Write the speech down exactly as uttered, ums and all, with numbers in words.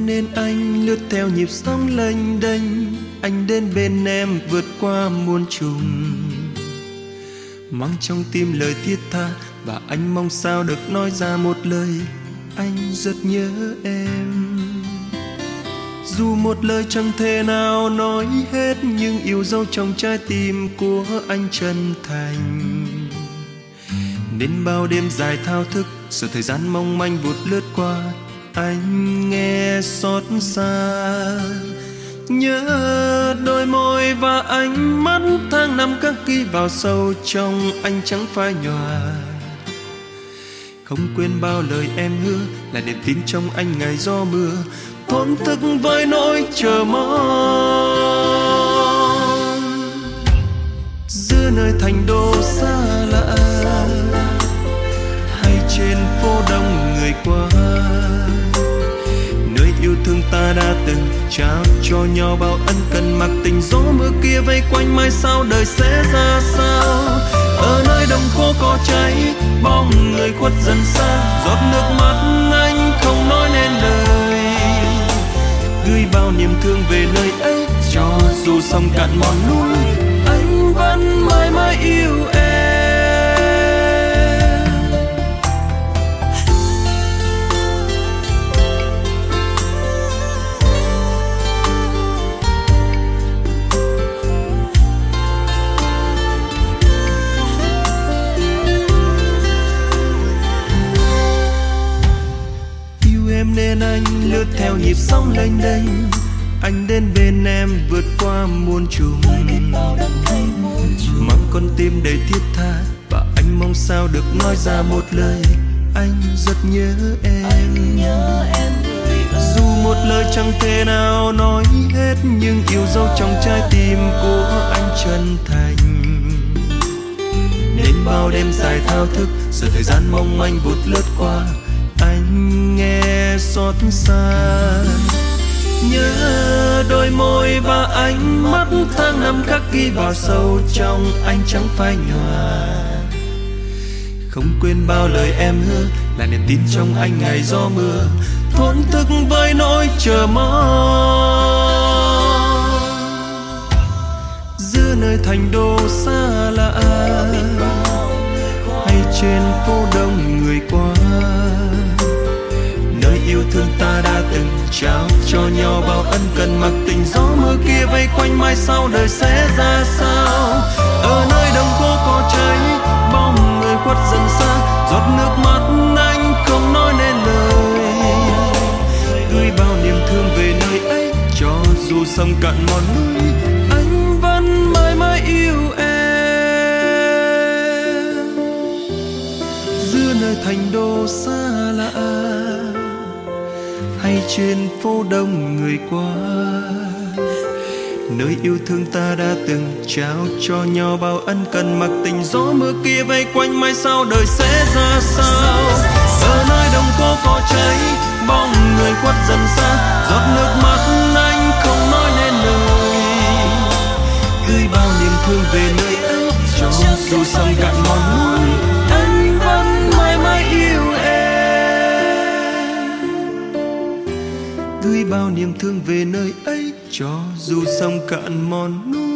em nên anh lướt theo nhịp sóng lênh đênh. Anh đến bên em vượt qua muôn trùng, mang trong tim lời thiết tha, và anh mong sao được nói ra một lời anh rất nhớ em. Dù một lời chẳng thể nào nói hết, nhưng yêu dấu trong trái tim của anh chân thành. Nên bao đêm dài thao thức, sự thời gian mong manh vụt lướt qua, anh nghe xót xa. Nhớ đôi môi và ánh mắt, tháng năm khắc ghi vào sâu trong anh chẳng phai nhòa. Không quên bao lời em hứa, là niềm tin trong anh ngày gió mưa, thổn thức với nỗi chờ mong. Giữa nơi thành đô xa lạ, hay trên phố đông người qua, nơi yêu thương ta đã từng trao cho nhau bao ân cần, mặc tình gió mưa kia vây quanh, mai sau đời sẽ ra sao. Ở nơi đồng khô cỏ cháy, bóng người khuất dần xa, giọt nước mắt anh không nói nên lời, gửi bao niềm thương về nơi ấy. Cho dù sông cạn mòn núi, anh vẫn mãi mãi yêu em. Em nên anh lướt theo nhịp sóng lênh đênh, anh đến bên em vượt qua muôn trùng, mang con tim đầy thiết tha, và anh mong sao được nói ra một lời anh rất nhớ em. Dù một lời chẳng thể nào nói hết, nhưng yêu dấu trong trái tim của anh chân thành. Nên bao đêm dài thao thức, giờ thời gian mong manh vụt lướt qua, anh nghe xót xa. Nhớ đôi môi và ánh mắt, tháng năm khắc ghi vào sâu trong anh chẳng phai nhòa. Không quên bao lời em hứa, là niềm tin trong anh ngày gió mưa, thổn thức với nỗi chờ mong. Giữa nơi thành đô xa lạ, hay trên phố đông người qua, nơi yêu thương ta đã từng trao cho nhau bao ân cần, mặc tình gió mưa kia vây quanh, mai sau đời sẽ ra sao. Ở nơi đồng khô cỏ cháy, bóng người khuất dần xa, giọt nước mắt anh không nói nên lời, gửi bao niềm thương về nơi ấy. Cho dù sông cạn mòn núi, anh vẫn mãi mãi yêu em. Giữa nơi thành đô xa lạ, hay trên phố đông người qua, nơi yêu thương ta đã từng trao cho nhau bao ân cần, mặc tình gió mưa kia vây quanh, mai sau đời sẽ ra sao. Ở nơi đồng khô cỏ cháy, bóng người khuất dần xa, giọt nước mắt anh không nói nên lời, gửi bao niềm thương về nơi ấy. Cho dù sông cạn mòn núi, anh vẫn mãi mãi yêu em, gửi bao niềm thương về nơi ấy. Cho dù sông cạn mòn núi,